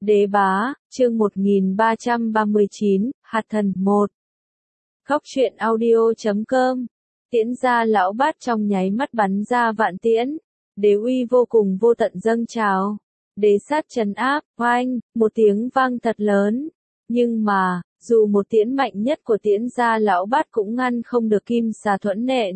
Đế bá, chương 1339, Hạt thần 1. Góc truyện audio.com. Tiễn gia lão bát trong nháy mắt bắn ra vạn tiễn. Đế uy vô cùng vô tận dâng trào. Đế sát trấn áp, oanh, một tiếng vang thật lớn. Nhưng mà, dù một tiễn mạnh nhất của tiễn gia lão bát cũng ngăn không được kim xà thuẫn nện.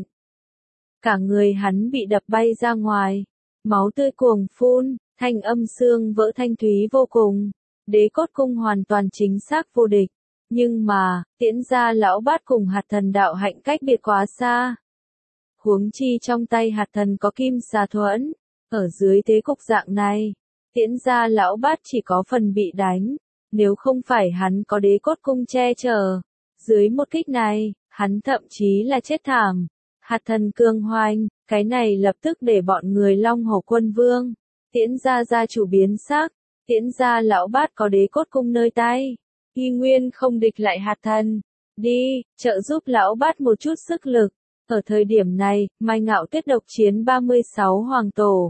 Cả người hắn bị đập bay ra ngoài. Máu tươi cuồng phun, thanh âm xương vỡ thanh thúy vô cùng. Đế cốt cung hoàn toàn chính xác vô địch. Nhưng mà, tiễn gia lão bát cùng hạt thần đạo hạnh cách biệt quá xa. Huống chi trong tay hạt thần có kim xà thuẫn. Ở dưới thế cục dạng này, tiễn gia lão bát chỉ có phần bị đánh. Nếu không phải hắn có đế cốt cung che chở. Dưới một kích này, hắn thậm chí là chết thảm. Hạt thần cường hoành, cái này lập tức để bọn người Long Hổ Quân Vương. Tiễn gia gia chủ biến sắc, tiễn gia lão bát có đế cốt cung nơi tay. Y nguyên không địch lại hạt thần. Đi, trợ giúp lão bát một chút sức lực. Ở thời điểm này, Mai Ngạo Tuyết độc chiến 36 hoàng tổ.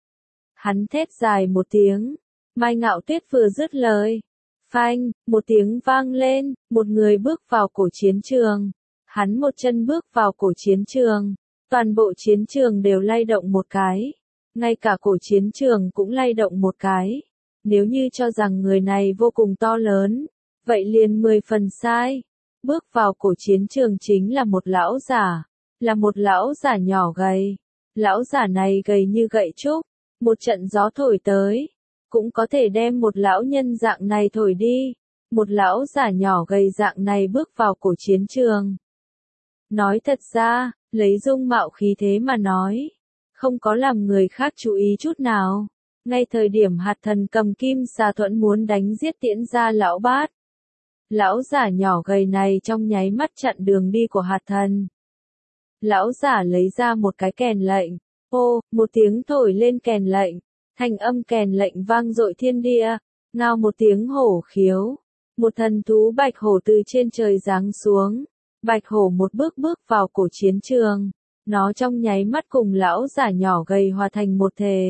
Hắn thét dài một tiếng. Mai Ngạo Tuyết vừa dứt lời. Phanh, một tiếng vang lên, một người bước vào cổ chiến trường. Hắn một chân bước vào cổ chiến trường. Toàn bộ chiến trường đều lay động một cái. Ngay cả cổ chiến trường cũng lay động một cái. Nếu như cho rằng người này vô cùng to lớn, vậy liền 10 phần sai. Bước vào cổ chiến trường chính là một lão giả. Là một lão giả nhỏ gầy. Lão giả này gầy như gậy trúc. Một trận gió thổi tới, cũng có thể đem một lão nhân dạng này thổi đi. Một lão giả nhỏ gầy dạng này bước vào cổ chiến trường. Nói thật ra, lấy dung mạo khí thế mà nói, không có làm người khác chú ý chút nào. Ngay thời điểm hạt thần cầm kim xà thuẫn muốn đánh giết tiễn gia lão bát. Lão giả nhỏ gầy này trong nháy mắt chặn đường đi của hạt thần. Lão giả lấy ra một cái kèn lệnh. Ô, một tiếng thổi lên kèn lệnh. Thanh âm kèn lệnh vang dội thiên địa. Ngao một tiếng hổ khiếu. Một thần thú bạch hổ từ trên trời giáng xuống. Bạch hổ một bước bước vào cổ chiến trường. Nó trong nháy mắt cùng lão giả nhỏ gầy hòa thành một thể.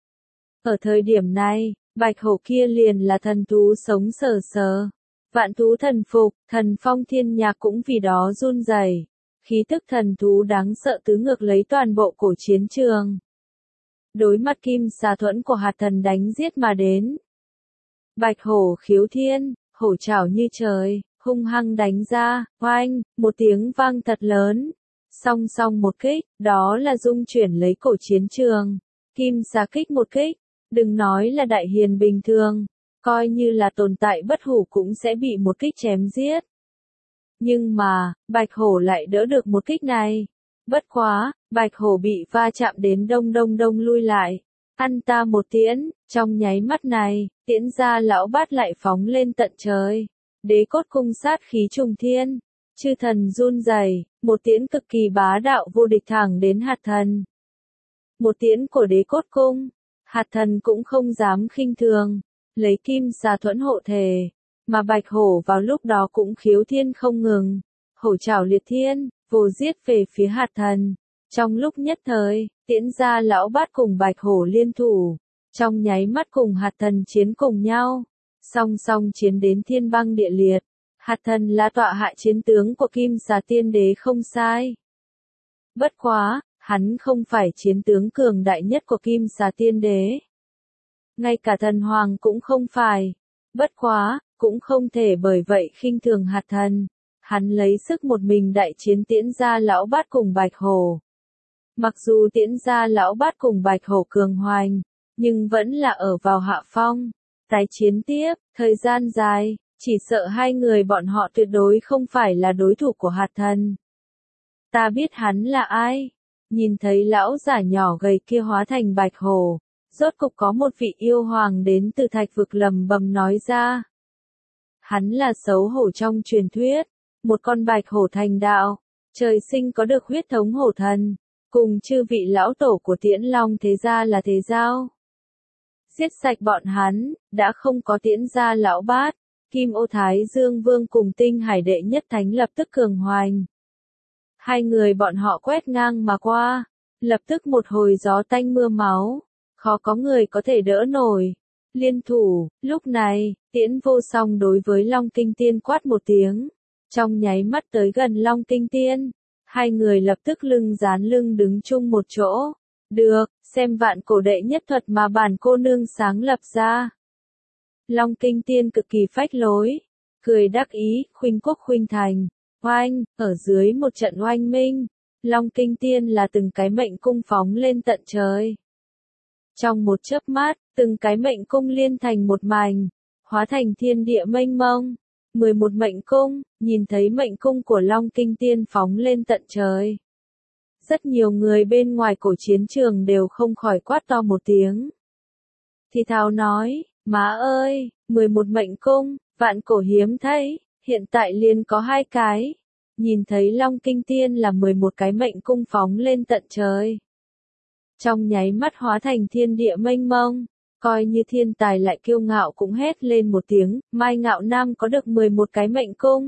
Ở thời điểm này, bạch hổ kia liền là thần thú sống sờ sờ. Vạn thú thần phục, thần phong thiên nhạc cũng vì đó run rẩy. Khí tức thần thú đáng sợ tứ ngược lấy toàn bộ cổ chiến trường. Đối mặt kim xà thuẫn của hạt thần đánh giết mà đến. Bạch hổ khiếu thiên, hổ trảo như trời, hung hăng đánh ra, oanh, một tiếng vang thật lớn. Song song một kích, đó là dung chuyển lấy cổ chiến trường. Kim xà kích một kích, đừng nói là đại hiền bình thường, coi như là tồn tại bất hủ cũng sẽ bị một kích chém giết. Nhưng mà, bạch hổ lại đỡ được một kích này. Bất quá, bạch hổ bị va chạm đến đông lui lại. Ăn ta một tiễn, trong nháy mắt này, tiễn gia lão bát lại phóng lên tận trời. Đế cốt cung sát khí trùng thiên. Chư thần run rẩy, một tiễn cực kỳ bá đạo vô địch thẳng đến hạt thần. Một tiễn của đế cốt cung, hạt thần cũng không dám khinh thường, lấy kim xà thuẫn hộ thể. Mà bạch hổ vào lúc đó cũng khiếu thiên không ngừng. Hổ trảo liệt thiên, vồ giết về phía hạt thần. Trong lúc nhất thời, tiễn gia lão bát cùng bạch hổ liên thủ. Trong nháy mắt cùng hạt thần chiến cùng nhau. Song song chiến đến thiên băng địa liệt. Hạt thần là tọa hạ chiến tướng của kim xà tiên đế không sai. Bất quá, hắn không phải chiến tướng cường đại nhất của kim xà tiên đế. Ngay cả thần hoàng cũng không phải. Bất quá, cũng không thể bởi vậy khinh thường hạt thần. Hắn lấy sức một mình đại chiến tiễn gia lão bát cùng bạch hổ. Mặc dù tiễn gia lão bát cùng bạch hổ cường hoành, nhưng vẫn là ở vào hạ phong. Tái chiến tiếp, thời gian dài, chỉ sợ hai người bọn họ tuyệt đối không phải là đối thủ của hạt thần. Ta biết hắn là ai. Nhìn thấy lão giả nhỏ gầy kia hóa thành bạch hổ. Rốt cục có một vị yêu hoàng đến từ thạch vực lầm bầm nói ra. Hắn là xấu hổ trong truyền thuyết. Một con bạch hổ thành đạo. Trời sinh có được huyết thống hổ thần. Cùng chư vị lão tổ của Tiễn Long thế gia là thế giao. Giết sạch bọn hắn, đã không có tiễn gia lão bát. Kim Ô Thái Dương Vương cùng Tinh Hải đệ nhất thánh lập tức cường hoành. Hai người bọn họ quét ngang mà qua. Lập tức một hồi gió tanh mưa máu. Khó có người có thể đỡ nổi. liên thủ. Lúc này, Tiễn Vô Song đối với Long Kinh Tiên quát một tiếng, trong nháy mắt tới gần Long Kinh Tiên. Hai người lập tức lưng dán lưng đứng chung một chỗ. Được, xem vạn cổ đệ nhất thuật mà bản cô nương sáng lập ra. Long Kinh Tiên cực kỳ phách lối, cười đắc ý, khuynh quốc khuynh thành. Oanh, ở dưới một trận oanh minh, Long Kinh Tiên là từng cái mệnh cung phóng lên tận trời. Trong một chớp mắt, từng cái mệnh cung liên thành một mảnh, hóa thành thiên địa mênh mông. 11 mệnh cung, nhìn thấy mệnh cung của Long Kinh Tiên phóng lên tận trời. Rất nhiều người bên ngoài cổ chiến trường đều không khỏi quát to một tiếng. Thì thào nói, má ơi, 11 mệnh cung, vạn cổ hiếm thấy, hiện tại liền có 2 cái. Nhìn thấy Long Kinh Tiên là 11 cái mệnh cung phóng lên tận trời. Trong nháy mắt hóa thành thiên địa mênh mông, coi như thiên tài lại kiêu ngạo cũng hét lên một tiếng, Mai Ngạo Nam có được 11 cái mệnh cung.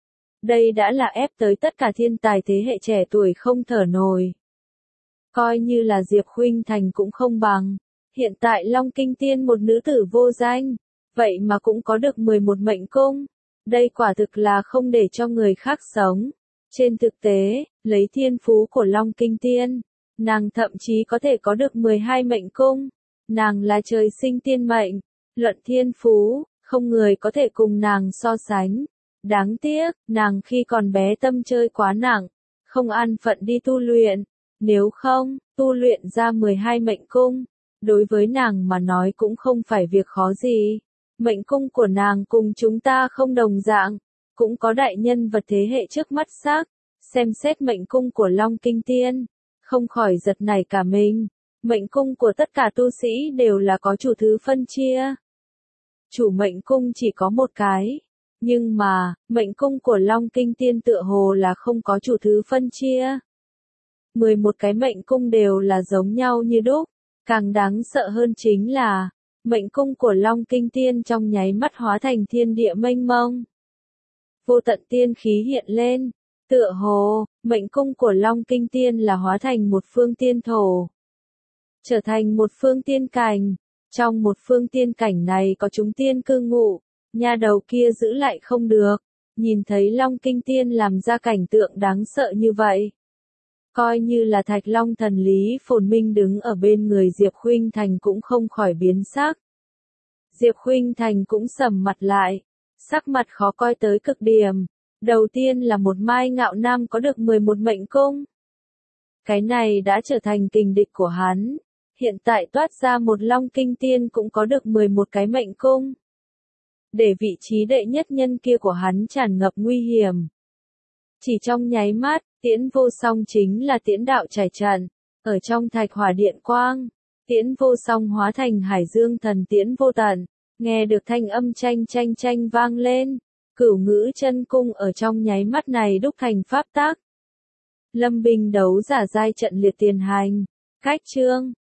Đây đã là ép tới tất cả thiên tài thế hệ trẻ tuổi không thở nổi. Coi như là Diệp Khuynh Thành cũng không bằng. Hiện tại Long Kinh Tiên một nữ tử vô danh, vậy mà cũng có được 11 mệnh cung. Đây quả thực là không để cho người khác sống. Trên thực tế, lấy thiên phú của Long Kinh Tiên, nàng thậm chí có thể có được 12 mệnh cung. Nàng là trời sinh tiên mệnh, luận thiên phú, không người có thể cùng nàng so sánh. Đáng tiếc, nàng khi còn bé tâm chơi quá nặng, không an phận đi tu luyện. Nếu không, tu luyện ra 12 mệnh cung, đối với nàng mà nói cũng không phải việc khó gì. Mệnh cung của nàng cùng chúng ta không đồng dạng, cũng có đại nhân vật thế hệ trước mắt xác. Xem xét mệnh cung của Long Kinh Tiên, không khỏi giật nảy cả mình. Mệnh cung của tất cả tu sĩ đều là có chủ thứ phân chia. Chủ mệnh cung chỉ có một cái. Nhưng mà, mệnh cung của Long Kinh Tiên tựa hồ là không có chủ thứ phân chia. 11 cái mệnh cung đều là giống nhau như đúc. Càng đáng sợ hơn chính là, mệnh cung của Long Kinh Tiên trong nháy mắt hóa thành thiên địa mênh mông. Vô tận tiên khí hiện lên. Tựa hồ, mệnh cung của Long Kinh Tiên là hóa thành một phương tiên thổ. Trở thành một phương tiên cảnh. Trong một phương tiên cảnh này có chúng tiên cư ngụ. Nha đầu kia giữ lại không được. Nhìn thấy Long Kinh Tiên làm ra cảnh tượng đáng sợ như vậy. Coi như là Thạch Long thần Lý Phồn Minh đứng ở bên người Diệp Khuynh Thành cũng không khỏi biến sắc. Diệp Khuynh Thành cũng sầm mặt lại. Sắc mặt khó coi tới cực điểm. Đầu tiên là một Mai Ngạo Nam có được 11 mệnh cung. Cái này đã trở thành kình địch của hắn. Hiện tại toát ra một Long Kinh Tiên cũng có được 11 cái mệnh cung. Để vị trí đệ nhất nhân kia của hắn tràn ngập nguy hiểm. Chỉ trong nháy mắt, Tiễn Vô Song chính là Tiễn đạo trải trận. Ở trong Thạch Hỏa Điện Quang, Tiễn Vô Song hóa thành Hải Dương Thần Tiễn Vô Tận. Nghe được thanh âm chanh vang lên. Cửu Ngữ Chân Cung ở trong nháy mắt này đúc thành pháp tắc. Lâm binh đấu giả giai trận liệt tiền hành. Cách chương